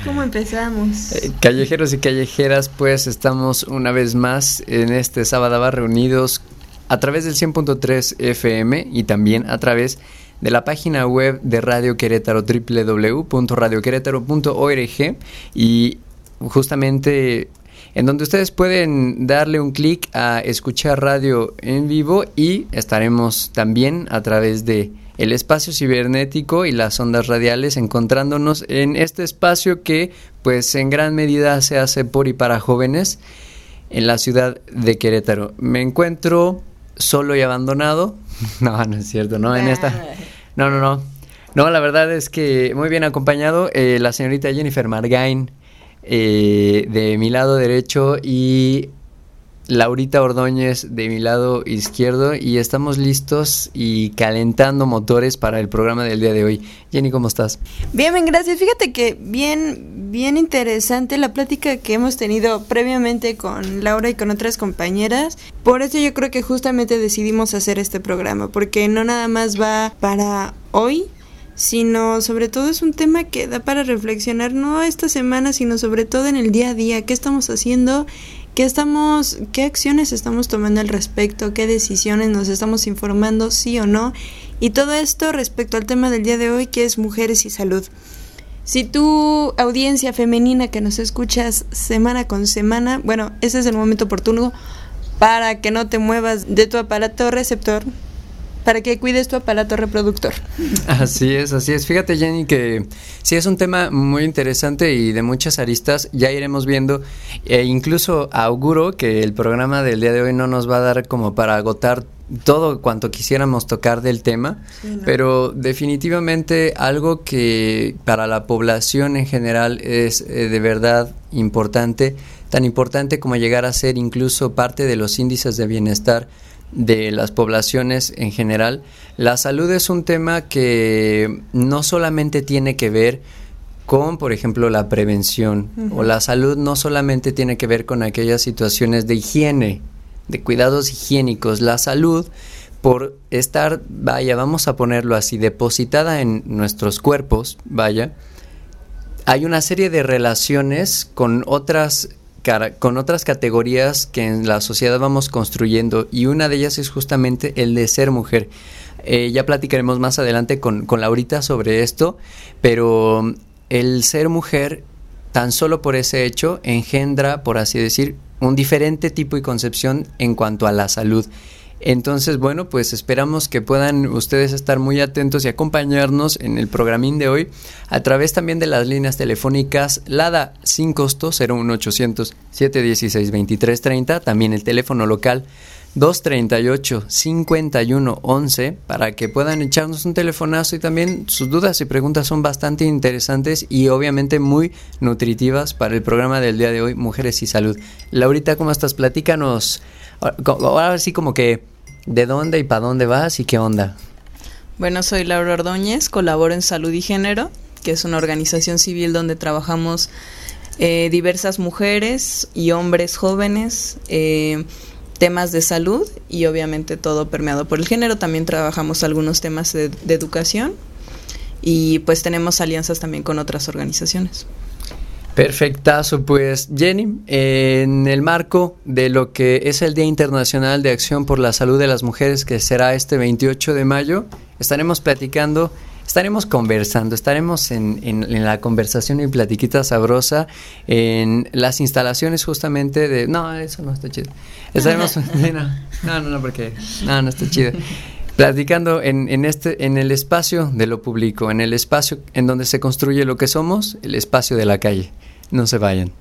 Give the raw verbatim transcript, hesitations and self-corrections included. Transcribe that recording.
¿Cómo empezamos? Eh, callejeros y callejeras, pues estamos una vez más en este sábado reunidos a través del cien punto tres F M y también a través de la página web de Radio Querétaro, doble u doble u doble u punto radio querétaro punto org, y justamente en donde ustedes pueden darle un clic a escuchar radio en vivo, y estaremos también a través de el espacio cibernético y las ondas radiales encontrándonos en este espacio que pues en gran medida se hace por y para jóvenes en la ciudad de Querétaro. Me encuentro solo y abandonado. No, no es cierto, no, en esta... No, no, no. No, la verdad es que muy bien acompañado. Eh, la señorita Jennifer Margain eh, de mi lado derecho y Laurita Ordóñez de mi lado izquierdo, y estamos listos y calentando motores para el programa del día de hoy. Jenny, ¿cómo estás? Bien, bien, gracias. Fíjate que bien, bien interesante la plática que hemos tenido previamente con Laura y con otras compañeras. Por eso yo creo que justamente decidimos hacer este programa, porque no nada más va para hoy, sino sobre todo es un tema que da para reflexionar, no esta semana, sino sobre todo en el día a día. ¿Qué estamos haciendo? ¿Qué estamos, qué acciones estamos tomando al respecto? ¿Qué decisiones nos estamos informando, sí o no? Y todo esto respecto al tema del día de hoy, que es mujeres y salud. Si tu audiencia femenina que nos escuchas semana con semana, bueno, ese es el momento oportuno para que no te muevas de tu aparato receptor, para que cuides tu aparato reproductor. Así es, así es. Fíjate, Jenny, que sí es un tema muy interesante y de muchas aristas. Ya iremos viendo, e incluso auguro que el programa del día de hoy no nos va a dar como para agotar todo cuanto quisiéramos tocar del tema, sí, no. Pero definitivamente algo que para la población en general es eh, de verdad importante, tan importante como llegar a ser incluso parte de los índices de bienestar de las poblaciones en general. La salud es un tema que no solamente tiene que ver con, por ejemplo, la prevención, uh-huh. o la salud no solamente tiene que ver con aquellas situaciones de higiene, de cuidados higiénicos. La salud, por estar, vaya, vamos a ponerlo así, depositada en nuestros cuerpos, vaya, hay una serie de relaciones con otras con otras categorías que en la sociedad vamos construyendo, y una de ellas es justamente el de ser mujer. Eh, ya platicaremos más adelante con, con Laurita sobre esto, pero el ser mujer, tan solo por ese hecho, engendra, por así decir, un diferente tipo y concepción en cuanto a la salud. Entonces, bueno, pues esperamos que puedan ustedes estar muy atentos y acompañarnos en el programín de hoy a través también de las líneas telefónicas LADA sin costo cero uno ochocientos, siete dieciséis, veintitrés treinta, también el teléfono local dos treinta y ocho, cincuenta y uno once, para que puedan echarnos un telefonazo, y también sus dudas y preguntas son bastante interesantes y obviamente muy nutritivas para el programa del día de hoy, Mujeres y Salud. Laurita, ¿cómo estás? Platícanos ahora sí como que ¿de dónde y para dónde vas y qué onda? Bueno, soy Laura Ordóñez, colaboro en Salud y Género, que es una organización civil donde trabajamos eh, diversas mujeres y hombres jóvenes, eh, temas de salud y obviamente todo permeado por el género. También trabajamos algunos temas de, de educación, y pues tenemos alianzas también con otras organizaciones. Perfectazo, pues Jenny, en el marco de lo que es el Día Internacional de Acción por la Salud de las Mujeres, que será este veintiocho de mayo, estaremos platicando, estaremos conversando, estaremos en, en, en la conversación y platiquita sabrosa en las instalaciones justamente de... No, eso no está chido. Estaremos... no, no, no, porque... No, no está chido. Platicando en, en, este, en el espacio de lo público, en el espacio en donde se construye lo que somos, el espacio de la calle. No se vayan.